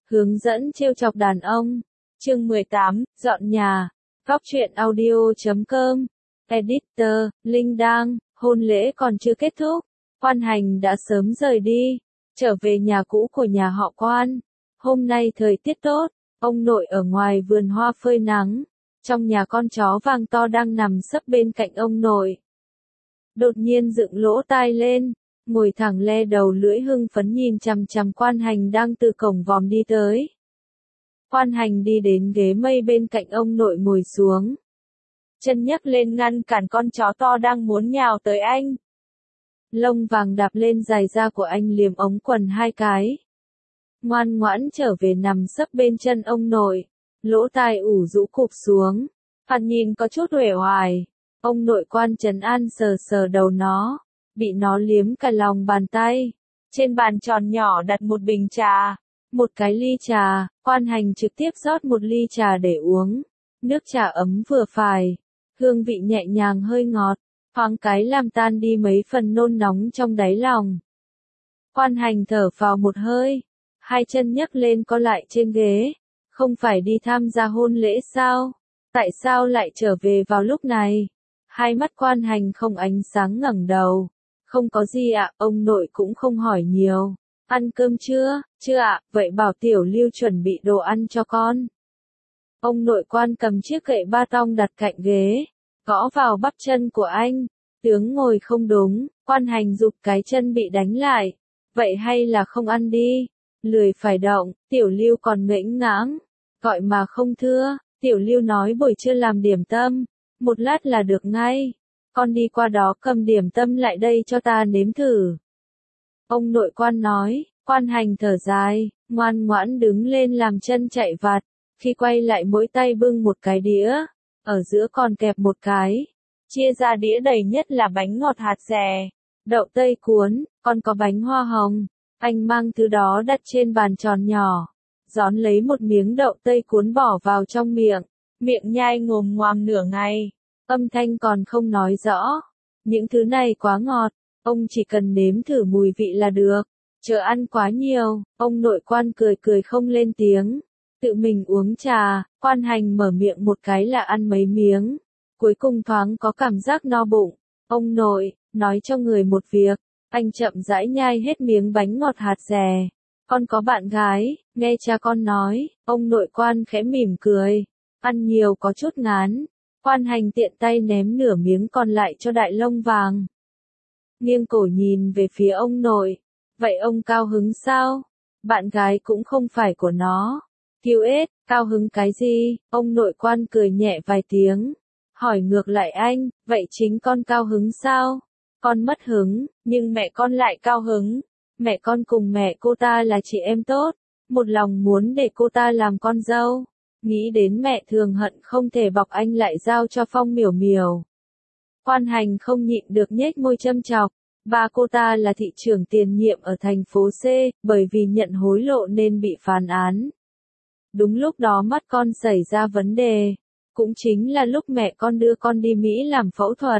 Hướng dẫn trêu chọc đàn ông. Chương 18, dọn nhà. Góc truyện audio.com. Editor, Linh Đang, hôn lễ còn chưa kết thúc. Quan Hành đã sớm rời đi, trở về nhà cũ của nhà họ Quan. Hôm nay thời tiết tốt, ông nội ở ngoài vườn hoa phơi nắng. Trong nhà con chó vàng to đang nằm sấp bên cạnh ông nội. Đột nhiên dựng lỗ tai lên, ngồi thẳng le đầu lưỡi hưng phấn nhìn chằm chằm Quan Hành đang từ cổng vòm đi tới. Quan Hành đi đến ghế mây bên cạnh ông nội ngồi xuống. Chân nhấc lên ngăn cản con chó to đang muốn nhào tới anh. Lông vàng đạp lên giày da của anh liềm ống quần hai cái. Ngoan ngoãn trở về nằm sấp bên chân ông nội, lỗ tai ủ rũ cụp xuống. Hắn nhìn có chút uể oải. Ông nội Quan trấn an sờ sờ đầu nó, bị nó liếm cả lòng bàn tay. Trên bàn tròn nhỏ đặt một bình trà, một cái ly trà. Quan Hành trực tiếp rót một ly trà để uống. Nước trà ấm vừa phải, hương vị nhẹ nhàng hơi ngọt, thoáng cái làm tan đi mấy phần nôn nóng trong đáy lòng. Quan Hành thở phào một hơi, hai chân nhấc lên co lại trên ghế. Không phải đi tham gia hôn lễ sao? Tại sao lại trở về vào lúc này? Hai mắt Quan Hành không ánh sáng ngẩng đầu. Không có gì ạ, ông nội cũng không hỏi nhiều. Ăn cơm chưa? Chưa ạ, vậy bảo Tiểu Lưu chuẩn bị đồ ăn cho con. Ông nội Quan cầm chiếc gậy ba tong đặt cạnh ghế, gõ vào bắp chân của anh. Tướng ngồi không đúng, Quan Hành giục cái chân bị đánh lại. Vậy hay là không ăn đi? Lười phải động, Tiểu Lưu còn ngễnh ngãng. Gọi mà không thưa, Tiểu Lưu nói buổi trưa làm điểm tâm. Một lát là được ngay. Con đi qua đó cầm điểm tâm lại đây cho ta nếm thử. Ông nội Quan nói. Quan Hành thở dài, ngoan ngoãn đứng lên làm chân chạy vặt. Khi quay lại mỗi tay bưng một cái đĩa, ở giữa còn kẹp một cái. Chia ra đĩa đầy nhất là bánh ngọt hạt dẻ, đậu tây cuốn, còn có bánh hoa hồng. Anh mang thứ đó đặt trên bàn tròn nhỏ, rón lấy một miếng đậu tây cuốn bỏ vào trong miệng. Miệng nhai ngồm ngoàm nửa ngày, âm thanh còn không nói rõ. Những thứ này quá ngọt, ông chỉ cần nếm thử mùi vị là được. Chờ ăn quá nhiều, ông nội Quan cười cười không lên tiếng. Tự mình uống trà, Quan Hành mở miệng một cái là ăn mấy miếng. Cuối cùng thoáng có cảm giác no bụng. Ông nội, nói cho người một việc. Anh chậm rãi nhai hết miếng bánh ngọt hạt dẻ. Con có bạn gái, nghe cha con nói. Ông nội Quan khẽ mỉm cười. Ăn nhiều có chút ngán. Quan Hành tiện tay ném nửa miếng còn lại cho Đại Lông Vàng. Nghiêng cổ nhìn về phía ông nội. Vậy ông cao hứng sao? Bạn gái cũng không phải của nó. Kiều ết, cao hứng cái gì? Ông nội Quan cười nhẹ vài tiếng. Hỏi ngược lại anh, vậy chính con cao hứng sao? Con mất hứng, nhưng mẹ con lại cao hứng. Mẹ con cùng mẹ cô ta là chị em tốt. Một lòng muốn để cô ta làm con dâu. Nghĩ đến mẹ thường hận không thể bọc anh lại giao cho Phong Miểu Miểu. Quan Hành không nhịn được nhếch môi châm chọc. Ba cô ta là thị trưởng tiền nhiệm ở thành phố C, bởi vì nhận hối lộ nên bị phán án. Đúng lúc đó mắt con xảy ra vấn đề. Cũng chính là lúc mẹ con đưa con đi Mỹ làm phẫu thuật.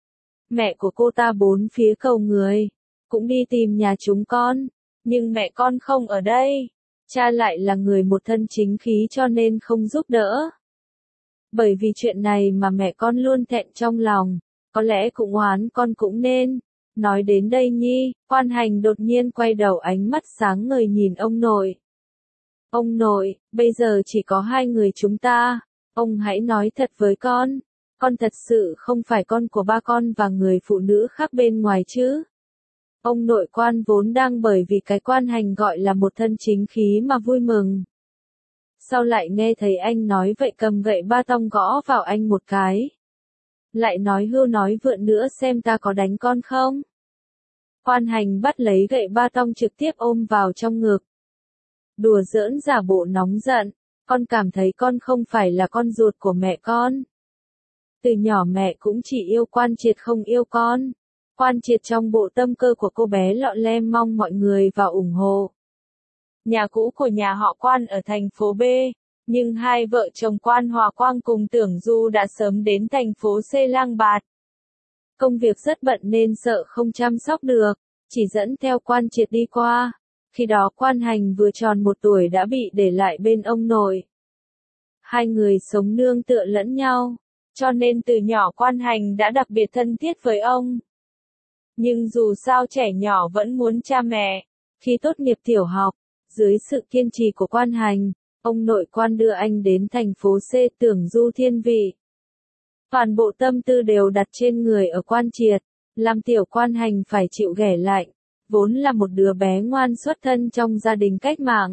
Mẹ của cô ta bốn phía cầu người. Cũng đi tìm nhà chúng con. Nhưng mẹ con không ở đây. Cha lại là người một thân chính khí cho nên không giúp đỡ. Bởi vì chuyện này mà mẹ con luôn thẹn trong lòng. Có lẽ cũng oán con cũng nên. Nói đến đây Nhi, Quan Hành đột nhiên quay đầu ánh mắt sáng ngời nhìn ông nội. Ông nội, bây giờ chỉ có hai người chúng ta. Ông hãy nói thật với con thật sự không phải con của ba con và người phụ nữ khác bên ngoài chứ. Ông nội Quan vốn đang bởi vì cái Quan Hành gọi là một thân chính khí mà vui mừng. Sau lại nghe thấy anh nói vậy cầm gậy ba tong gõ vào anh một cái. Lại nói hưu nói vượn nữa xem ta có đánh con không. Quan Hành bắt lấy gậy ba tong trực tiếp ôm vào trong ngực. Đùa giỡn giả bộ nóng giận, con cảm thấy con không phải là con ruột của mẹ con. Từ nhỏ mẹ cũng chỉ yêu Quan Triệt không yêu con. Quan Triệt trong bộ tâm cơ của cô bé lọ lem mong mọi người vào ủng hộ. Nhà cũ của nhà họ Quan ở thành phố B, nhưng hai vợ chồng Quan Hòa Quang cùng Tưởng Du đã sớm đến thành phố C lang bạt. Công việc rất bận nên sợ không chăm sóc được, chỉ dẫn theo Quan Triệt đi qua. Khi đó Quan Hành vừa tròn 1 tuổi đã bị để lại bên ông nội. Hai người sống nương tựa lẫn nhau, cho nên từ nhỏ Quan Hành đã đặc biệt thân thiết với ông. Nhưng dù sao trẻ nhỏ vẫn muốn cha mẹ. Khi tốt nghiệp tiểu học, dưới sự kiên trì của Quan Hành, ông nội Quan đưa anh đến thành phố C tưởng du thiên vị. Toàn bộ tâm tư đều đặt trên người ở Quan Triệt, làm tiểu Quan Hành phải chịu ghẻ lạnh, vốn là một đứa bé ngoan xuất thân trong gia đình cách mạng.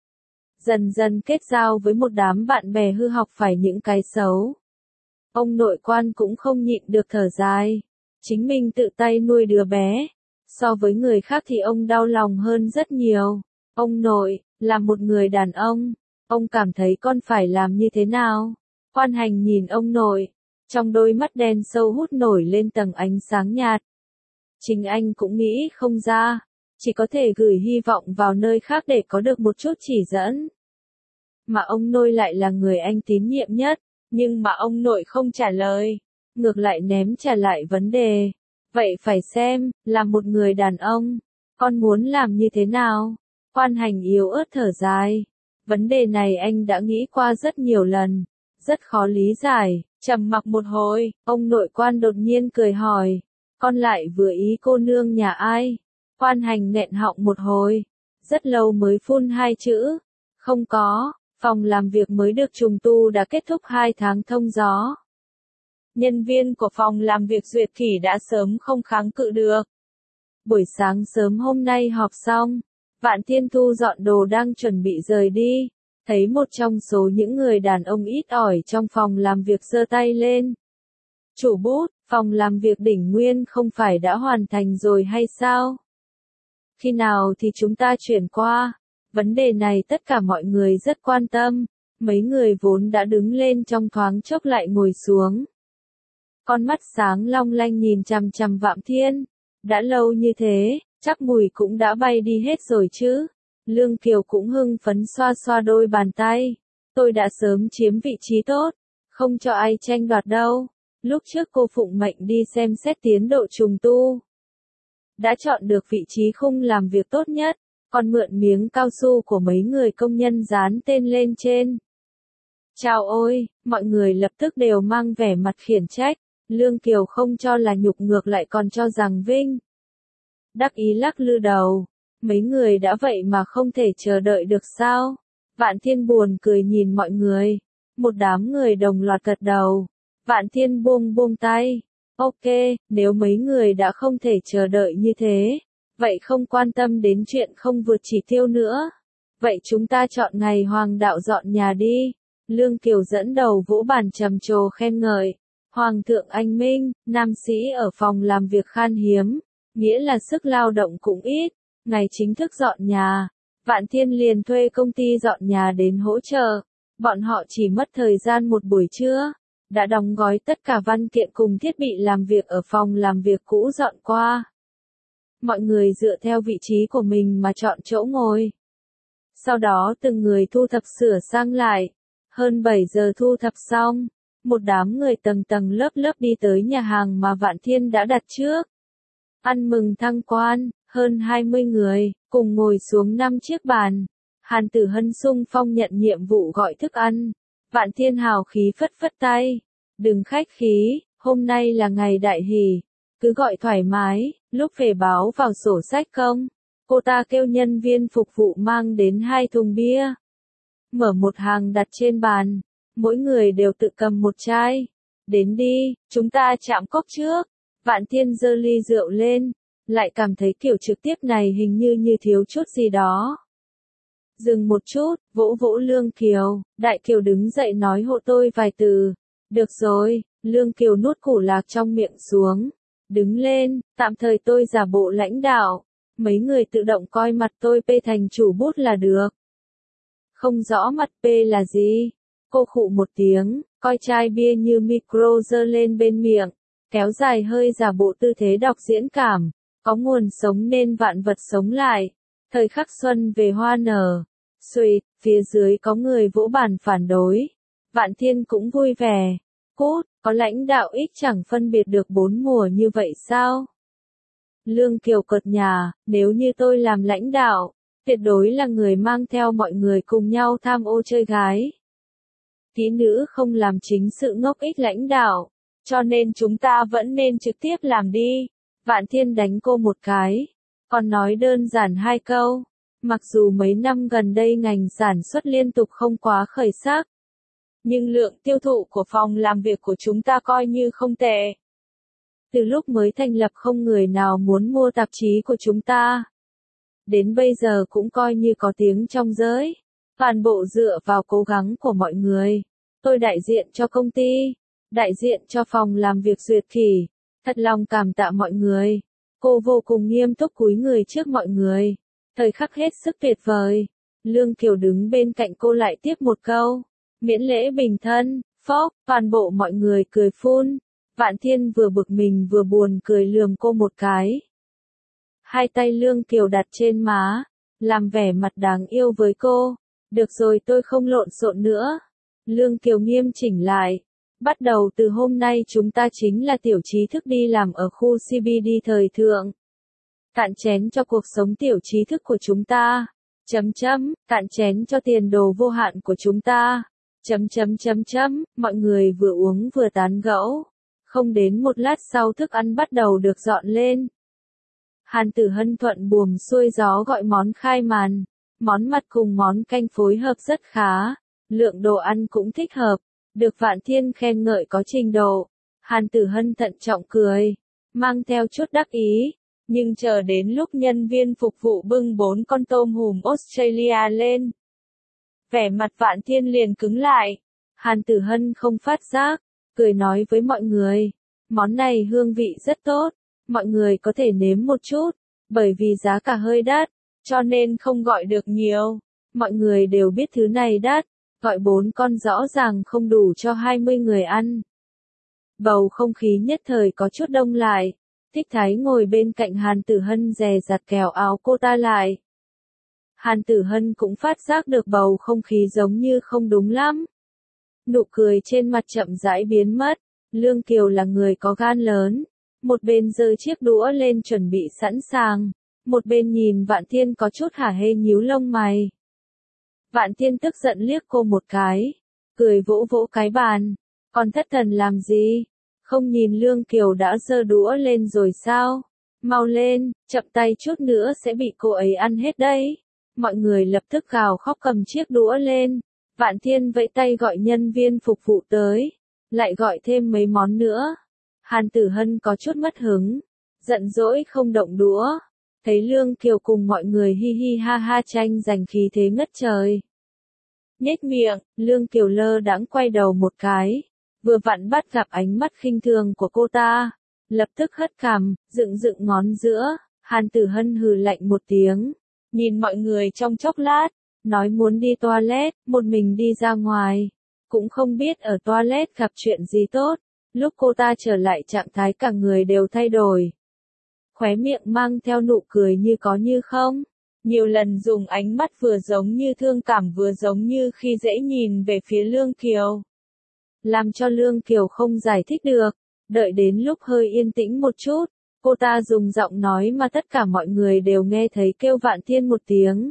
Dần dần kết giao với một đám bạn bè hư học phải những cái xấu. Ông nội Quan cũng không nhịn được thở dài. Chính mình tự tay nuôi đứa bé. So với người khác thì ông đau lòng hơn rất nhiều. Ông nội, là một người đàn ông cảm thấy con phải làm như thế nào? Quan Hành nhìn ông nội, trong đôi mắt đen sâu hút nổi lên tầng ánh sáng nhạt. Chính anh cũng nghĩ không ra, chỉ có thể gửi hy vọng vào nơi khác để có được một chút chỉ dẫn. Mà ông nội lại là người anh tín nhiệm nhất, nhưng mà ông nội không trả lời, ngược lại ném trả lại vấn đề. Vậy phải xem, là một người đàn ông, con muốn làm như thế nào? Quan Hành yếu ớt thở dài. Vấn đề này anh đã nghĩ qua rất nhiều lần, rất khó lý giải. Trầm mặc một hồi, ông nội Quan đột nhiên cười hỏi, con lại vừa ý cô nương nhà ai? Quan Hành nghẹn họng một hồi, rất lâu mới phun 2 chữ, không có. Phòng làm việc mới được trùng tu đã kết thúc 2 tháng thông gió. Nhân viên của phòng làm việc duyệt kỷ đã sớm không kháng cự được. Buổi sáng sớm hôm nay họp xong, Vạn Thiên thu dọn đồ đang chuẩn bị rời đi, thấy một trong số những người đàn ông ít ỏi trong phòng làm việc giơ tay lên. Chủ bút, phòng làm việc Đỉnh Nguyên không phải đã hoàn thành rồi hay sao? Khi nào thì chúng ta chuyển qua? Vấn đề này tất cả mọi người rất quan tâm, mấy người vốn đã đứng lên trong thoáng chốc lại ngồi xuống. Con mắt sáng long lanh nhìn chằm chằm Vạn Thiên, đã lâu như thế, chắc mùi cũng đã bay đi hết rồi chứ. Lương Kiều cũng hưng phấn xoa xoa đôi bàn tay, tôi đã sớm chiếm vị trí tốt, không cho ai tranh đoạt đâu. Lúc trước cô phụng mệnh đi xem xét tiến độ trùng tu, đã chọn được vị trí khung làm việc tốt nhất. Còn mượn miếng cao su của mấy người công nhân dán tên lên trên. Chào ôi, mọi người lập tức đều mang vẻ mặt khiển trách, Lương Kiều không cho là nhục ngược lại còn cho rằng vinh. Đắc ý lắc lư đầu, mấy người đã vậy mà không thể chờ đợi được sao? Vạn Thiên buồn cười nhìn mọi người, một đám người đồng loạt gật đầu. Vạn Thiên buông tay, ok, nếu mấy người đã không thể chờ đợi như thế. Vậy không quan tâm đến chuyện không vượt chỉ tiêu nữa. Vậy chúng ta chọn ngày Hoàng đạo dọn nhà đi. Lương Kiều dẫn đầu vỗ bàn trầm trồ khen ngợi. Hoàng thượng anh minh, nam sĩ ở phòng làm việc khan hiếm, nghĩa là sức lao động cũng ít. Ngày chính thức dọn nhà, Vạn Thiên liền thuê công ty dọn nhà đến hỗ trợ. Bọn họ chỉ mất thời gian một buổi trưa, đã đóng gói tất cả văn kiện cùng thiết bị làm việc ở phòng làm việc cũ dọn qua. Mọi người dựa theo vị trí của mình mà chọn chỗ ngồi. Sau đó từng người thu thập sửa sang lại. Hơn 7 giờ thu thập xong, một đám người tầng tầng lớp lớp đi tới nhà hàng mà Vạn Thiên đã đặt trước. Ăn mừng thăng quan, hơn 20 người, cùng ngồi xuống 5 chiếc bàn. Hàn Tử Hân xung phong nhận nhiệm vụ gọi thức ăn. Vạn Thiên hào khí phất phất tay. Đừng khách khí, hôm nay là ngày đại hỷ. Cứ gọi thoải mái, lúc về báo vào sổ sách không? Cô ta kêu nhân viên phục vụ mang đến 2 thùng bia. Mở một hàng đặt trên bàn. Mỗi người đều tự cầm một chai. Đến đi, chúng ta chạm cốc trước. Vạn Thiên giơ ly rượu lên. Lại cảm thấy kiểu trực tiếp này hình như thiếu chút gì đó. Dừng một chút, vỗ vỗ Lương Kiều. Đại Kiều đứng dậy nói hộ tôi vài từ. Được rồi, Lương Kiều nuốt củ lạc trong miệng xuống. Đứng lên, tạm thời tôi giả bộ lãnh đạo. Mấy người tự động coi mặt tôi P thành chủ bút là được. Không rõ mặt P là gì. Cô khụ một tiếng, coi chai bia như micro giơ lên bên miệng. Kéo dài hơi giả bộ tư thế đọc diễn cảm. Có nguồn sống nên vạn vật sống lại. Thời khắc xuân về hoa nở. Xuỵt, phía dưới có người vỗ bàn phản đối. Vạn Thiên cũng vui vẻ. Cút, có lãnh đạo ít chẳng phân biệt được 4 mùa như vậy sao? Lương Kiều cợt nhả, nếu như tôi làm lãnh đạo, tuyệt đối là người mang theo mọi người cùng nhau tham ô chơi gái. Kỹ nữ không làm chính sự ngốc ích lãnh đạo, cho nên chúng ta vẫn nên trực tiếp làm đi. Vạn Thiên đánh cô một cái, còn nói đơn giản hai câu. Mặc dù mấy năm gần đây ngành sản xuất liên tục không quá khởi sắc, nhưng lượng tiêu thụ của phòng làm việc của chúng ta coi như không tệ. Từ lúc mới thành lập không người nào muốn mua tạp chí của chúng ta. Đến bây giờ cũng coi như có tiếng trong giới. Toàn bộ dựa vào cố gắng của mọi người. Tôi đại diện cho công ty, đại diện cho phòng làm việc Duyệt Kỷ. Thật lòng cảm tạ mọi người. Cô vô cùng nghiêm túc cúi người trước mọi người. Thời khắc hết sức tuyệt vời. Lương Kiều đứng bên cạnh cô lại tiếp một câu. Miễn lễ bình thân, phốc, toàn bộ mọi người cười phun. Vạn Thiên vừa bực mình vừa buồn cười lườm cô một cái. Hai tay Lương Kiều đặt trên má, làm vẻ mặt đáng yêu với cô. Được rồi, tôi không lộn xộn nữa. Lương Kiều nghiêm chỉnh lại. Bắt đầu từ hôm nay chúng ta chính là tiểu trí thức đi làm ở khu CBD thời thượng. Cạn chén cho cuộc sống tiểu trí thức của chúng ta. Cạn chén cho tiền đồ vô hạn của chúng ta. Mọi người vừa uống vừa tán gẫu. Không đến một lát sau thức ăn bắt đầu được dọn lên. Hàn Tử Hân thuận buồm xuôi gió gọi món khai màn. Món mặt cùng món canh phối hợp rất khá. Lượng đồ ăn cũng thích hợp. Được Vạn Thiên khen ngợi có trình độ. Hàn Tử Hân thận trọng cười. Mang theo chút đắc ý. Nhưng chờ đến lúc nhân viên phục vụ bưng 4 con tôm hùm Australia lên. Vẻ mặt Vạn Thiên liền cứng lại. Hàn Tử Hân không phát giác. Cười nói với mọi người. Món này hương vị rất tốt. Mọi người có thể nếm một chút. Bởi vì giá cả hơi đắt. Cho nên không gọi được nhiều. Mọi người đều biết thứ này đắt. Gọi 4 con rõ ràng không đủ cho 20 người ăn. Bầu không khí nhất thời có chút đông lại. Thích Thái ngồi bên cạnh Hàn Tử Hân dè dặt kéo áo cô ta lại. Hàn Tử Hân cũng phát giác được bầu không khí giống như không đúng lắm. Nụ cười trên mặt chậm rãi biến mất. Lương Kiều là người có gan lớn. Một bên giơ chiếc đũa lên chuẩn bị sẵn sàng. Một bên nhìn Vạn Thiên có chút hả hê nhíu lông mày. Vạn Thiên tức giận liếc cô một cái. Cười vỗ vỗ cái bàn. Còn thất thần làm gì? Không nhìn Lương Kiều đã giơ đũa lên rồi sao? Mau lên, chậm tay chút nữa sẽ bị cô ấy ăn hết đấy. Mọi người lập tức gào khóc cầm chiếc đũa lên. Vạn Thiên vẫy tay gọi nhân viên phục vụ tới. Lại gọi thêm mấy món nữa. Hàn Tử Hân có chút mất hứng. Giận dỗi không động đũa. Thấy Lương Kiều cùng mọi người hi hi ha ha tranh giành khí thế ngất trời. Nhếch miệng, Lương Kiều lơ đãng quay đầu một cái. Vừa vặn bắt gặp ánh mắt khinh thường của cô ta. Lập tức hất cằm, dựng dựng ngón giữa. Hàn Tử Hân hừ lạnh một tiếng. Nhìn mọi người trong chốc lát. Nói muốn đi toilet, một mình đi ra ngoài. Cũng không biết ở toilet gặp chuyện gì tốt. Lúc cô ta trở lại trạng thái cả người đều thay đổi. Khóe miệng mang theo nụ cười như có như không. Nhiều lần dùng ánh mắt vừa giống như thương cảm vừa giống như khi dễ nhìn về phía Lương Kiều. Làm cho Lương Kiều không giải thích được. Đợi đến lúc hơi yên tĩnh một chút, cô ta dùng giọng nói mà tất cả mọi người đều nghe thấy kêu Vạn Thiên một tiếng.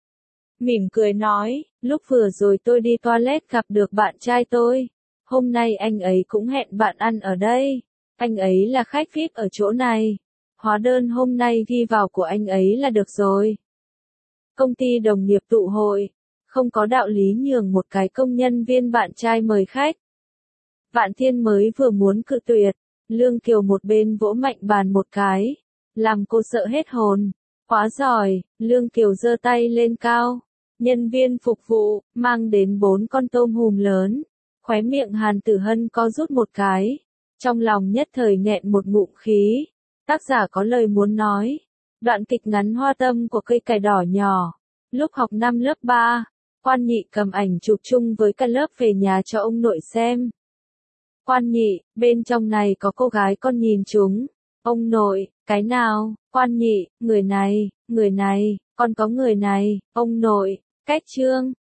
Mỉm cười nói, lúc vừa rồi tôi đi toilet gặp được bạn trai tôi. Hôm nay anh ấy cũng hẹn bạn ăn ở đây. Anh ấy là khách VIP ở chỗ này. Hóa đơn hôm nay ghi vào của anh ấy là được rồi. Công ty đồng nghiệp tụ hội. Không có đạo lý nhường một cái công nhân viên bạn trai mời khách. Vạn Thiên mới vừa muốn cự tuyệt. Lương Kiều một bên vỗ mạnh bàn một cái. Làm cô sợ hết hồn. Quá giỏi, Lương Kiều giơ tay lên cao. Nhân viên phục vụ, mang đến 4 con tôm hùm lớn. Khóe miệng Hàn Tử Hân co rút một cái. Trong lòng nhất thời nghẹn một ngụm khí. Tác giả có lời muốn nói. Đoạn kịch ngắn Hoa Tâm của cây cải đỏ nhỏ. Lúc học năm lớp 3, Quan Nhị cầm ảnh chụp chung với cả lớp về nhà cho ông nội xem. Quan Nhị, bên trong này có cô gái con nhìn chúng. Ông nội, cái nào? Quan Nhị, người này, con có người này. Ông nội, cách chương.